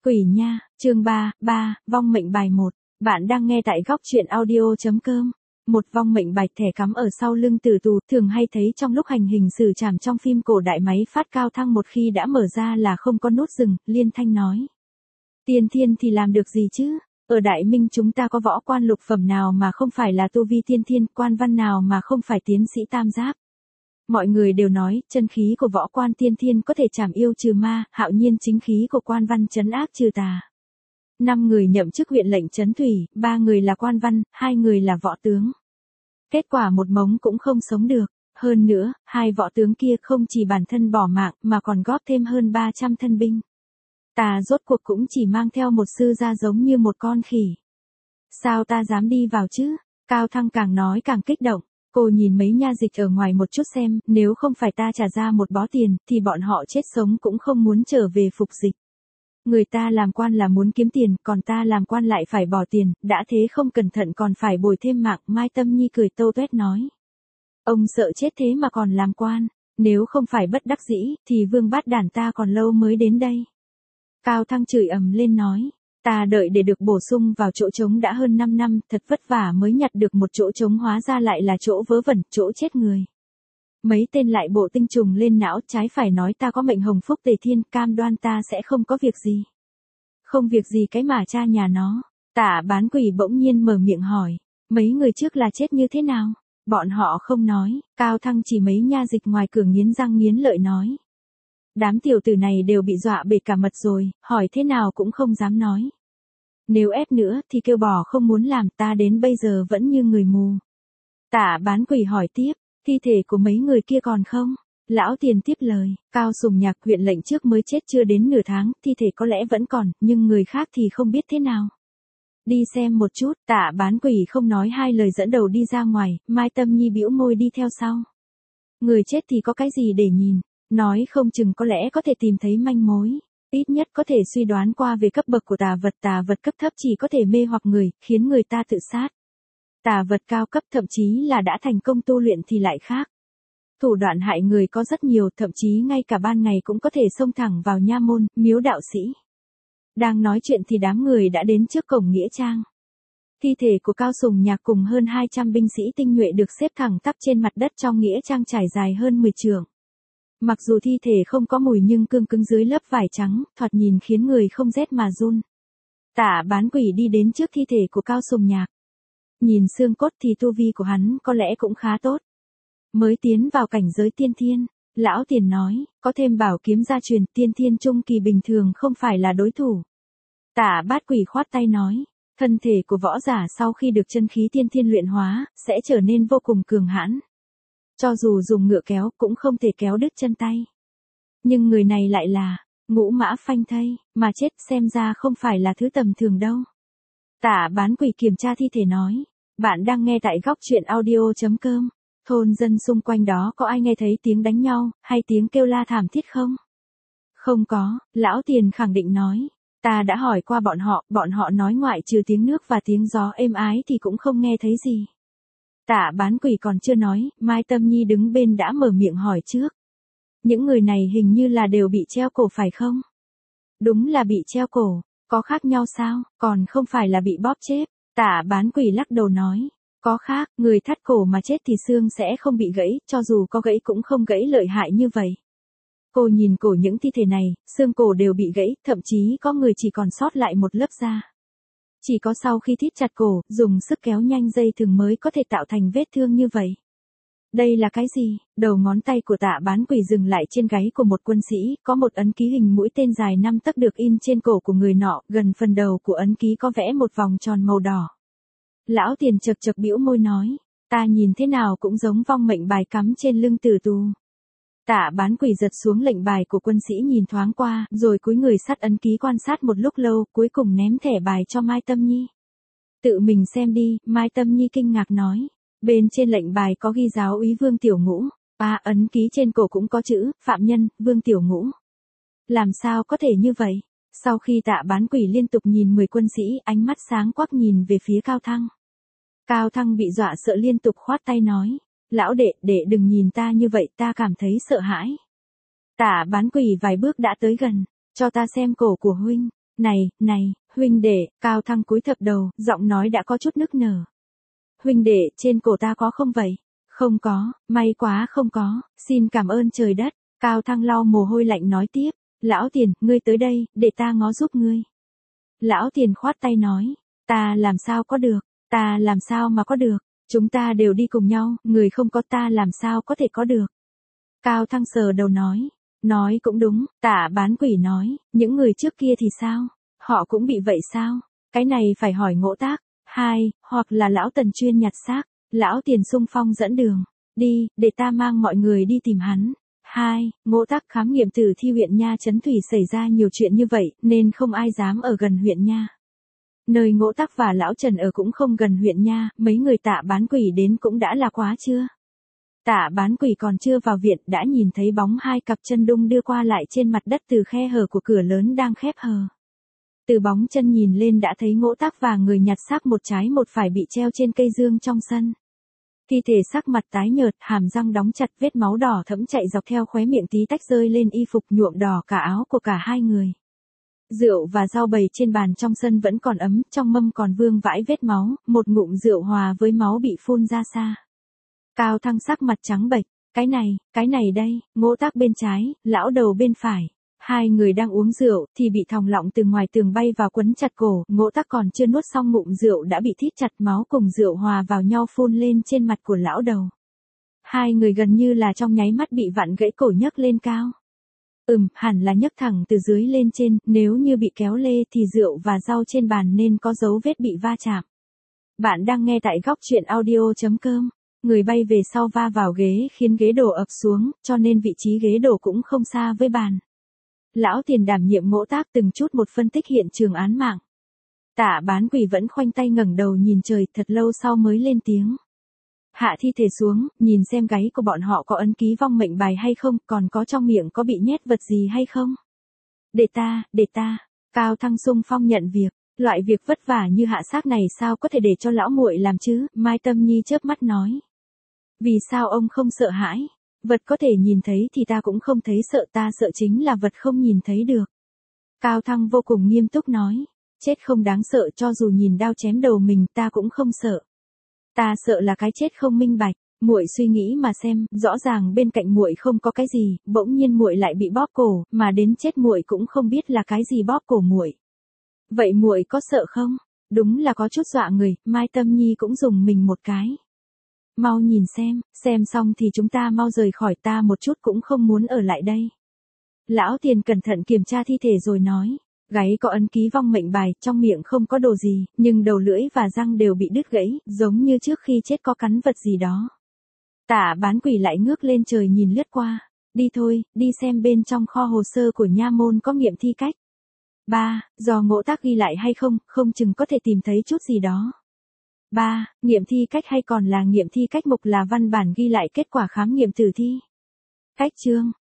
Quỷ nha, chương 3, vong mệnh bài 1. Bạn đang nghe tại góc truyện audio.com. Một vong mệnh bạch thẻ cắm ở sau lưng tử tù, thường hay thấy trong lúc hành hình xử trảm trong phim cổ đại máy phát cao thăng một khi đã mở ra là không có nút dừng, liên thanh nói. Tiên thiên thì làm được gì chứ? Ở Đại Minh chúng ta có võ quan lục phẩm nào mà không phải là tu vi tiên thiên, quan văn nào mà không phải tiến sĩ tam giáp. Mọi người đều nói, chân khí của võ quan tiên thiên có thể trảm yêu trừ ma, hạo nhiên chính khí của quan văn trấn ác trừ tà. 5 người nhậm chức huyện lệnh trấn thủy, 3 người là quan văn, 2 người là võ tướng. Kết quả một mống cũng không sống được. Hơn nữa, 2 võ tướng kia không chỉ bản thân bỏ mạng mà còn góp thêm hơn 300 thân binh. Ta rốt cuộc cũng chỉ mang theo một sư gia giống như một con khỉ. Sao ta dám đi vào chứ? Cao Thăng càng nói càng kích động. Cô nhìn mấy nha dịch ở ngoài một chút xem, nếu không phải ta trả ra một bó tiền, thì bọn họ chết sống cũng không muốn trở về phục dịch. Người ta làm quan là muốn kiếm tiền, còn ta làm quan lại phải bỏ tiền, đã thế không cẩn thận còn phải bồi thêm mạng. Mai Tâm Nhi cười tâu tuét nói. Ông sợ chết thế mà còn làm quan, nếu không phải bất đắc dĩ, thì vương bát đản ta còn lâu mới đến đây. Cao Thăng chửi ầm lên nói. Ta đợi để được bổ sung vào chỗ trống đã hơn 5 năm, thật vất vả mới nhặt được một chỗ trống hóa ra lại là chỗ vớ vẩn, chỗ chết người. Mấy tên lại bộ tinh trùng lên não, trái phải nói ta có mệnh hồng phúc tề thiên, cam đoan ta sẽ không có việc gì. Không việc gì cái mà cha nhà nó. Tả Bán Quỷ bỗng nhiên mở miệng hỏi, mấy người trước là chết như thế nào? Bọn họ không nói. Cao Thăng chỉ mấy nha dịch ngoài cửa nghiến răng nghiến lợi nói. Đám tiểu tử này đều bị dọa bể cả mật rồi, hỏi thế nào cũng không dám nói. Nếu ép nữa thì kêu bỏ không muốn làm, ta đến bây giờ vẫn như người mù. Tả Bán Quỷ hỏi tiếp, thi thể của mấy người kia còn không? Lão Tiền tiếp lời, Cao Sùng Nhạc huyện lệnh trước mới chết chưa đến nửa tháng, thi thể có lẽ vẫn còn, nhưng người khác thì không biết thế nào. Đi xem một chút. Tả Bán Quỷ không nói hai lời dẫn đầu đi ra ngoài, Mai Tâm Nhi bĩu môi đi theo sau. Người chết thì có cái gì để nhìn, nói không chừng có lẽ có thể tìm thấy manh mối. Ít nhất có thể suy đoán qua về cấp bậc của tà vật cấp thấp chỉ có thể mê hoặc người, khiến người ta tự sát. Tà vật cao cấp thậm chí là đã thành công tu luyện thì lại khác. Thủ đoạn hại người có rất nhiều, thậm chí ngay cả ban ngày cũng có thể xông thẳng vào nha môn, miếu đạo sĩ. Đang nói chuyện thì đám người đã đến trước cổng nghĩa trang. Thi thể của Cao Sùng Nhạc cùng hơn 200 binh sĩ tinh nhuệ được xếp thẳng tắp trên mặt đất trong nghĩa trang trải dài hơn 10 trượng. Mặc dù thi thể không có mùi nhưng cương cứng dưới lớp vải trắng, thoạt nhìn khiến người không rét mà run. Tả Bán Quỷ đi đến trước thi thể của Cao Sùng Nhạc. Nhìn xương cốt thì tu vi của hắn có lẽ cũng khá tốt. Mới tiến vào cảnh giới tiên thiên, Lão Tiền nói, có thêm bảo kiếm gia truyền, tiên thiên trung kỳ bình thường không phải là đối thủ. Tả Bát Quỷ khoát tay nói, thân thể của võ giả sau khi được chân khí tiên thiên luyện hóa, sẽ trở nên vô cùng cường hãn. Cho dù dùng ngựa kéo cũng không thể kéo đứt chân tay. Nhưng người này lại là ngũ mã phanh thây, mà chết xem ra không phải là thứ tầm thường đâu. Tả Bán Quỷ kiểm tra thi thể nói, bạn đang nghe tại góc truyện audio.com. Thôn dân xung quanh đó có ai nghe thấy tiếng đánh nhau, hay tiếng kêu la thảm thiết không? Không có, Lão Tiền khẳng định nói. Ta đã hỏi qua bọn họ nói ngoại trừ tiếng nước và tiếng gió êm ái thì cũng không nghe thấy gì. Tả Bán Quỷ còn chưa nói, Mai Tâm Nhi đứng bên đã mở miệng hỏi trước. Những người này hình như là đều bị treo cổ phải không? Đúng là bị treo cổ, có khác nhau sao, còn không phải là bị bóp chết. Tả Bán Quỷ lắc đầu nói, có khác, người thắt cổ mà chết thì xương sẽ không bị gãy, cho dù có gãy cũng không gãy lợi hại như vậy. Cô nhìn cổ những thi thể này, xương cổ đều bị gãy, thậm chí có người chỉ còn sót lại một lớp da. Chỉ có sau khi thít chặt cổ, dùng sức kéo nhanh dây thừng mới có thể tạo thành vết thương như vậy. Đây là cái gì? Đầu ngón tay của Tả Bán Quỷ dừng lại trên gáy của một quân sĩ, có một ấn ký hình mũi tên dài 5 tấc được in trên cổ của người nọ, gần phần đầu của ấn ký có vẽ một vòng tròn màu đỏ. Lão Tiền chật chật bĩu môi nói, ta nhìn thế nào cũng giống vong mệnh bài cắm trên lưng tử tù. Tả Bán Quỷ giật xuống lệnh bài của quân sĩ nhìn thoáng qua, rồi cúi người sát ấn ký quan sát một lúc lâu, cuối cùng ném thẻ bài cho Mai Tâm Nhi. Tự mình xem đi, Mai Tâm Nhi kinh ngạc nói. Bên trên lệnh bài có ghi giáo úy Vương Tiểu Ngũ, ấn ký trên cổ cũng có chữ, phạm nhân, Vương Tiểu Ngũ. Làm sao có thể như vậy? Sau khi Tả Bán Quỷ liên tục nhìn 10 quân sĩ, ánh mắt sáng quắc nhìn về phía Cao Thăng. Cao Thăng bị dọa sợ liên tục khoát tay nói. Lão đệ đừng nhìn ta như vậy, ta cảm thấy sợ hãi. Tả Bán Quỷ vài bước đã tới gần, cho ta xem cổ của huynh. Này, huynh đệ, Cao Thăng cúi thấp đầu, giọng nói đã có chút nức nở. Huynh đệ, trên cổ ta có không vậy? Không có, may quá không có, xin cảm ơn trời đất. Cao Thăng lau mồ hôi lạnh nói tiếp, lão Tiền, ngươi tới đây, để ta ngó giúp ngươi. Lão Tiền khoát tay nói, ta làm sao có được, ta làm sao mà có được, chúng ta đều đi cùng nhau, người không có ta làm sao có thể có được. Cao Thăng sờ đầu nói cũng đúng, Tạ Bán Quỷ nói, những người trước kia thì sao, họ cũng bị vậy sao, cái này phải hỏi Ngỗ Tác, hoặc là lão Tần chuyên nhặt xác, lão Tiền xung phong dẫn đường, đi, để ta mang mọi người đi tìm hắn. Ngỗ Tác khám nghiệm tử thi huyện Nha Trấn Thủy xảy ra nhiều chuyện như vậy, nên không ai dám ở gần huyện Nha. Nơi Ngỗ Tác và lão Trần ở cũng không gần huyện Nha, mấy người Tạ Bán Quỷ đến cũng đã là quá chưa. Tạ Bán Quỷ còn chưa vào viện đã nhìn thấy bóng hai cặp chân đung đưa qua lại trên mặt đất từ khe hở của cửa lớn đang khép hờ. Từ bóng chân nhìn lên đã thấy Ngỗ Tác và người nhặt xác một trái một phải bị treo trên cây dương trong sân. Thi thể sắc mặt tái nhợt, hàm răng đóng chặt, vết máu đỏ thẫm chạy dọc theo khóe miệng tí tách rơi lên y phục nhuộm đỏ cả áo của cả hai người. Rượu và rau bày trên bàn trong sân vẫn còn ấm, trong mâm còn vương vãi vết máu, một ngụm rượu hòa với máu bị phun ra xa. Cao Thăng sắc mặt trắng bệch, cái này đây, Ngỗ Tác bên trái, lão Đầu bên phải. Hai người đang uống rượu thì bị thòng lọng từ ngoài tường bay vào quấn chặt cổ, Ngỗ Tác còn chưa nuốt xong ngụm rượu đã bị thít chặt, máu cùng rượu hòa vào nhau phun lên trên mặt của lão Đầu. Hai người gần như là trong nháy mắt bị vặn gãy cổ nhấc lên cao. Hẳn là nhấc thẳng từ dưới lên trên, nếu như bị kéo lê thì rượu và rau trên bàn nên có dấu vết bị va chạm. Bạn đang nghe tại góc truyện audio.com. Người bay về sau va vào ghế khiến ghế đổ ập xuống, cho nên vị trí ghế đổ cũng không xa với bàn. Lão Tiền đảm nhiệm Ngỗ Tác từng chút một phân tích hiện trường án mạng. Tạ Bán Quỷ vẫn khoanh tay ngẩng đầu nhìn trời, thật lâu sau mới lên tiếng. Hạ thi thể xuống, nhìn xem gáy của bọn họ có ấn ký vong mệnh bài hay không, còn có trong miệng có bị nhét vật gì hay không. Để ta. Cao Thăng xung phong nhận việc, loại việc vất vả như hạ xác này sao có thể để cho lão muội làm chứ, Mai Tâm Nhi chớp mắt nói. Vì sao ông không sợ hãi? Vật có thể nhìn thấy thì ta cũng không thấy sợ, ta sợ chính là vật không nhìn thấy được. Cao Thăng vô cùng nghiêm túc nói, chết không đáng sợ, cho dù nhìn đao chém đầu mình ta cũng không sợ. Ta sợ là cái chết không minh bạch. Muội suy nghĩ mà xem, rõ ràng bên cạnh muội không có cái gì, bỗng nhiên muội lại bị bóp cổ, mà đến chết muội cũng không biết là cái gì bóp cổ muội. Vậy muội có sợ không? Đúng là có chút dọa người, Mai Tâm Nhi cũng dùng mình một cái. Mau nhìn xem xong thì chúng ta mau rời khỏi, ta một chút cũng không muốn ở lại đây. Lão Tiền cẩn thận kiểm tra thi thể rồi nói, gáy có ấn ký vong mệnh bài, trong miệng không có đồ gì, nhưng đầu lưỡi và răng đều bị đứt gãy, giống như trước khi chết có cắn vật gì đó. Tạ Bán Quỷ lại ngước lên trời nhìn lướt qua, đi thôi, đi xem bên trong kho hồ sơ của nha môn có nghiệm thi cách. Do Ngỗ Tác ghi lại hay không, không chừng có thể tìm thấy chút gì đó. Nghiệm thi cách hay còn là nghiệm thi cách mục là văn bản ghi lại kết quả khám nghiệm tử thi. Cách chương